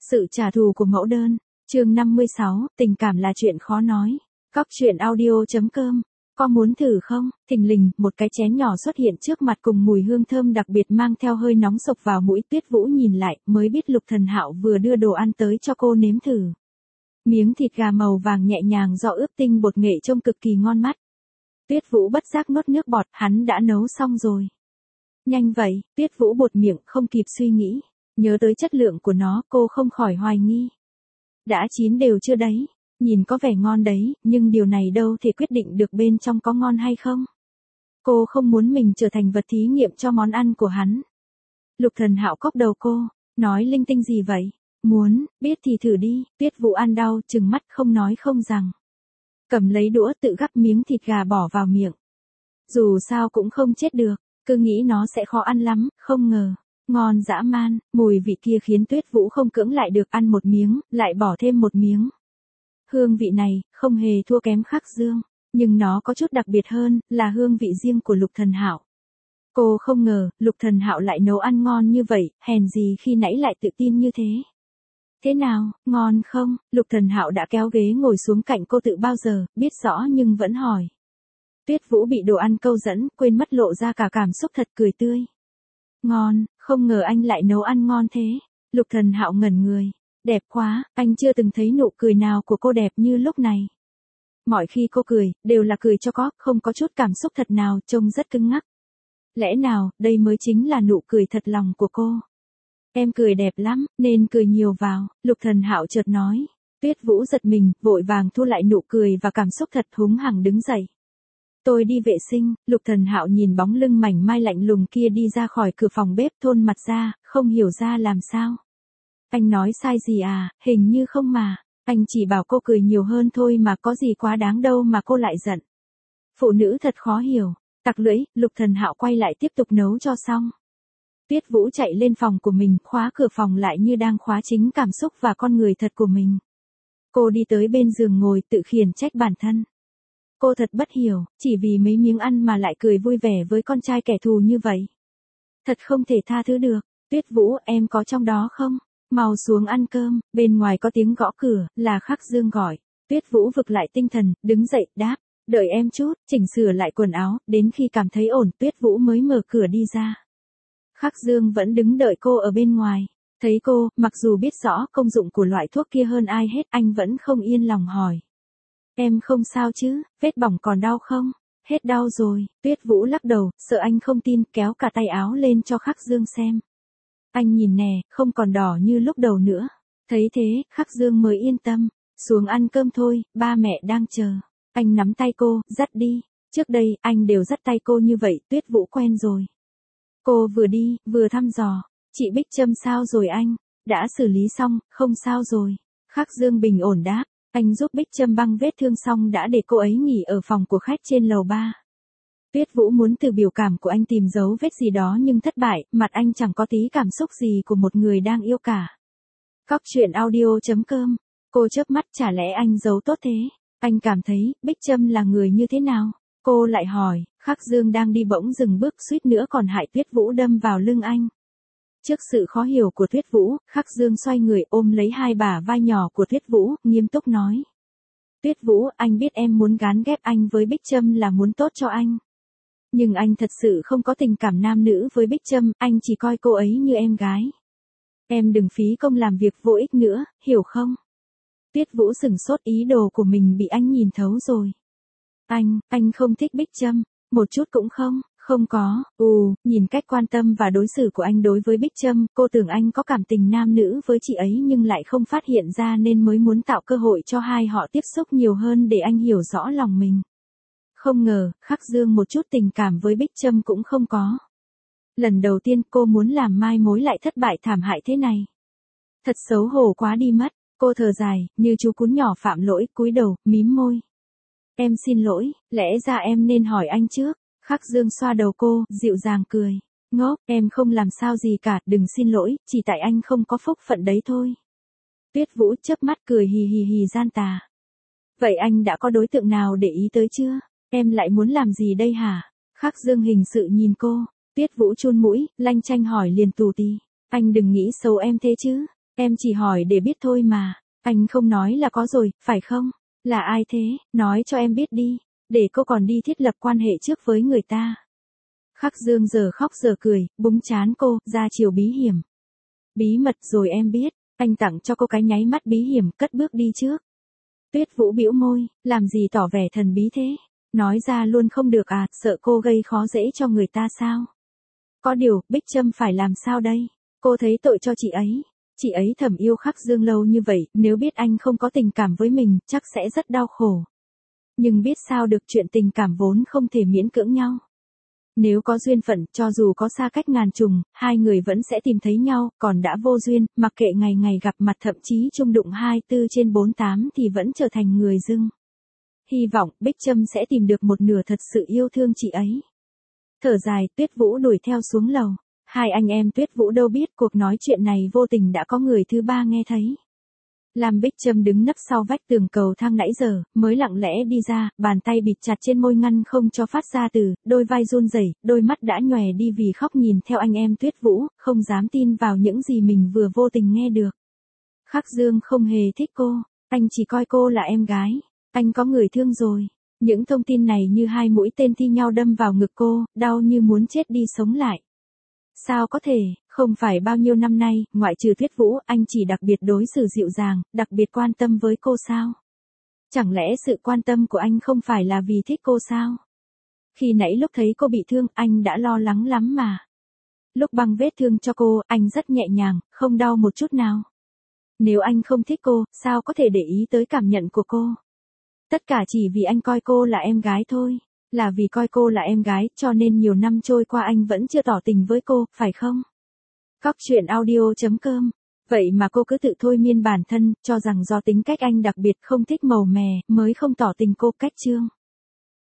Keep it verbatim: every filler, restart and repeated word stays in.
Sự trả thù của mẫu đơn. Chương năm mươi sáu, tình cảm là chuyện khó nói. Cóc truyện audio chấm com. Có muốn thử không? Thình lình, một cái chén nhỏ xuất hiện trước mặt cùng mùi hương thơm đặc biệt mang theo hơi nóng sộc vào mũi. Tuyết Vũ nhìn lại, mới biết Lục Thần Hạo vừa đưa đồ ăn tới cho cô nếm thử. Miếng thịt gà màu vàng nhẹ nhàng do ướp tinh bột nghệ trông cực kỳ ngon mắt. Tuyết Vũ bất giác nuốt nước bọt, hắn đã nấu xong rồi. Nhanh vậy, Tuyết Vũ bột miệng không kịp suy nghĩ. Nhớ tới chất lượng của nó, cô không khỏi hoài nghi. Đã chín đều chưa đấy, nhìn có vẻ ngon đấy, nhưng điều này đâu thể quyết định được bên trong có ngon hay không. Cô không muốn mình trở thành vật thí nghiệm cho món ăn của hắn. Lục Thần Hạo cốc đầu cô, nói linh tinh gì vậy? Muốn, biết thì thử đi. Tuyết Vũ ăn đau, trừng mắt không nói không rằng. Cầm lấy đũa tự gắp miếng thịt gà bỏ vào miệng. Dù sao cũng không chết được, cứ nghĩ nó sẽ khó ăn lắm, không ngờ. Ngon dã man, mùi vị kia khiến Tuyết Vũ không cưỡng lại được, ăn một miếng, lại bỏ thêm một miếng. Hương vị này, không hề thua kém Khắc Dương, nhưng nó có chút đặc biệt hơn, là hương vị riêng của Lục Thần Hạo. Cô không ngờ, Lục Thần Hạo lại nấu ăn ngon như vậy, hèn gì khi nãy lại tự tin như thế. Thế nào, ngon không? Lục Thần Hạo đã kéo ghế ngồi xuống cạnh cô từ bao giờ, biết rõ nhưng vẫn hỏi. Tuyết Vũ bị đồ ăn câu dẫn, quên mất lộ ra cả cảm xúc thật, cười tươi. Ngon, không ngờ anh lại nấu ăn ngon thế. Lục Thần Hạo ngẩn người. Đẹp quá, anh chưa từng thấy nụ cười nào của cô đẹp như lúc này. Mọi khi cô cười, đều là cười cho có, không có chút cảm xúc thật nào, trông rất cứng ngắc. Lẽ nào, đây mới chính là nụ cười thật lòng của cô. Em cười đẹp lắm, nên cười nhiều vào, Lục Thần Hạo chợt nói. Tuyết Vũ giật mình, vội vàng thu lại nụ cười và cảm xúc thật, húng hằng đứng dậy. Tôi đi vệ sinh. Lục Thần Hạo nhìn bóng lưng mảnh mai lạnh lùng kia đi ra khỏi cửa phòng bếp, thôn mặt ra, không hiểu ra làm sao. Anh nói sai gì à, hình như không mà. Anh chỉ bảo cô cười nhiều hơn thôi mà, có gì quá đáng đâu mà cô lại giận. Phụ nữ thật khó hiểu. Tặc lưỡi, Lục Thần Hạo quay lại tiếp tục nấu cho xong. Tuyết Vũ chạy lên phòng của mình, khóa cửa phòng lại như đang khóa chính cảm xúc và con người thật của mình. Cô đi tới bên giường ngồi tự khiển trách bản thân. Cô thật bất hiểu, chỉ vì mấy miếng ăn mà lại cười vui vẻ với con trai kẻ thù như vậy. Thật không thể tha thứ được. Tuyết Vũ, em có trong đó không? Mau xuống ăn cơm. Bên ngoài có tiếng gõ cửa, là Khắc Dương gọi. Tuyết Vũ vực lại tinh thần, đứng dậy, đáp. Đợi em chút, chỉnh sửa lại quần áo, đến khi cảm thấy ổn, Tuyết Vũ mới mở cửa đi ra. Khắc Dương vẫn đứng đợi cô ở bên ngoài. Thấy cô, mặc dù biết rõ công dụng của loại thuốc kia hơn ai hết, anh vẫn không yên lòng hỏi. Em không sao chứ, vết bỏng còn đau không? Hết đau rồi. Tuyết Vũ lắc đầu, sợ anh không tin, kéo cả tay áo lên cho Khắc Dương xem. Anh nhìn nè, không còn đỏ như lúc đầu nữa. Thấy thế, Khắc Dương mới yên tâm. Xuống ăn cơm thôi, ba mẹ đang chờ. Anh nắm tay cô, dắt đi. Trước đây, anh đều dắt tay cô như vậy, Tuyết Vũ quen rồi. Cô vừa đi, vừa thăm dò. Chị Bích Trâm sao rồi anh? Đã xử lý xong, không sao rồi. Khắc Dương bình ổn đáp. Anh giúp Bích Trâm băng vết thương xong đã để cô ấy nghỉ ở phòng của khách trên lầu ba. Tuyết Vũ muốn từ biểu cảm của anh tìm dấu vết gì đó nhưng thất bại, mặt anh chẳng có tí cảm xúc gì của một người đang yêu cả. Cóc truyện audio chấm com. Cô chớp mắt, chả lẽ anh giấu tốt thế? Anh cảm thấy, Bích Trâm là người như thế nào? Cô lại hỏi. Khắc Dương đang đi bỗng dừng bước, suýt nữa còn hại Tuyết Vũ đâm vào lưng anh. Trước sự khó hiểu của Tuyết Vũ, Khắc Dương xoay người ôm lấy hai bả vai nhỏ của Tuyết Vũ, nghiêm túc nói. Tuyết Vũ, anh biết em muốn gán ghép anh với Bích Trâm là muốn tốt cho anh. Nhưng anh thật sự không có tình cảm nam nữ với Bích Trâm, anh chỉ coi cô ấy như em gái. Em đừng phí công làm việc vô ích nữa, hiểu không? Tuyết Vũ sửng sốt, ý đồ của mình bị anh nhìn thấu rồi. Anh, anh không thích Bích Trâm, một chút cũng không. Không có, ừ, nhìn cách quan tâm và đối xử của anh đối với Bích Trâm, cô tưởng anh có cảm tình nam nữ với chị ấy nhưng lại không phát hiện ra nên mới muốn tạo cơ hội cho hai họ tiếp xúc nhiều hơn để anh hiểu rõ lòng mình. Không ngờ, Khắc Dương một chút tình cảm với Bích Trâm cũng không có. Lần đầu tiên cô muốn làm mai mối lại thất bại thảm hại thế này. Thật xấu hổ quá đi mất, cô thở dài, như chú cún nhỏ phạm lỗi, cúi đầu, mím môi. Em xin lỗi, lẽ ra em nên hỏi anh trước. Khắc Dương xoa đầu cô, dịu dàng cười. Ngốc, em không làm sao gì cả, đừng xin lỗi, chỉ tại anh không có phúc phận đấy thôi. Tuyết Vũ chớp mắt cười hì hì hì gian tà. Vậy anh đã có đối tượng nào để ý tới chưa? Em lại muốn làm gì đây hả? Khắc Dương hình sự nhìn cô. Tuyết Vũ chun mũi, lanh chanh hỏi liền tù tì. Anh đừng nghĩ xấu em thế chứ. Em chỉ hỏi để biết thôi mà. Anh không nói là có rồi, phải không? Là ai thế? Nói cho em biết đi. Để cô còn đi thiết lập quan hệ trước với người ta. Khắc Dương giờ khóc giờ cười, búng trán cô, ra chiều bí hiểm. Bí mật rồi em biết. Anh tặng cho cô cái nháy mắt bí hiểm, cất bước đi trước. Tuyết Vũ bĩu môi, làm gì tỏ vẻ thần bí thế? Nói ra luôn không được à, sợ cô gây khó dễ cho người ta sao? Có điều, Bích Trâm phải làm sao đây? Cô thấy tội cho chị ấy. Chị ấy thầm yêu Khắc Dương lâu như vậy, nếu biết anh không có tình cảm với mình, chắc sẽ rất đau khổ. Nhưng biết sao được, chuyện tình cảm vốn không thể miễn cưỡng nhau. Nếu có duyên phận, cho dù có xa cách ngàn trùng, hai người vẫn sẽ tìm thấy nhau, còn đã vô duyên, mặc kệ ngày ngày gặp mặt thậm chí chung đụng hai mươi bốn trên bốn mươi tám thì vẫn trở thành người dưng. Hy vọng Bích Trâm sẽ tìm được một nửa thật sự yêu thương chị ấy. Thở dài, Tuyết Vũ đuổi theo xuống lầu. Hai anh em Tuyết Vũ đâu biết cuộc nói chuyện này vô tình đã có người thứ ba nghe thấy. Lam Bích Trâm đứng nấp sau vách tường cầu thang nãy giờ, mới lặng lẽ đi ra, bàn tay bịt chặt trên môi ngăn không cho phát ra từ, đôi vai run rẩy, đôi mắt đã nhòe đi vì khóc nhìn theo anh em Tuyết Vũ, không dám tin vào những gì mình vừa vô tình nghe được. Khắc Dương không hề thích cô, anh chỉ coi cô là em gái, anh có người thương rồi. Những thông tin này như hai mũi tên thi nhau đâm vào ngực cô, đau như muốn chết đi sống lại. Sao có thể, không phải bao nhiêu năm nay, ngoại trừ Tuyết Vũ, anh chỉ đặc biệt đối xử dịu dàng, đặc biệt quan tâm với cô sao? Chẳng lẽ sự quan tâm của anh không phải là vì thích cô sao? Khi nãy lúc thấy cô bị thương, anh đã lo lắng lắm mà. Lúc băng vết thương cho cô, anh rất nhẹ nhàng, không đau một chút nào. Nếu anh không thích cô, sao có thể để ý tới cảm nhận của cô? Tất cả chỉ vì anh coi cô là em gái thôi. Là vì coi cô là em gái, cho nên nhiều năm trôi qua anh vẫn chưa tỏ tình với cô, phải không? Cóc truyện audio chấm com. Vậy mà cô cứ tự thôi miên bản thân, cho rằng do tính cách anh đặc biệt không thích màu mè, mới không tỏ tình cô. Cách chương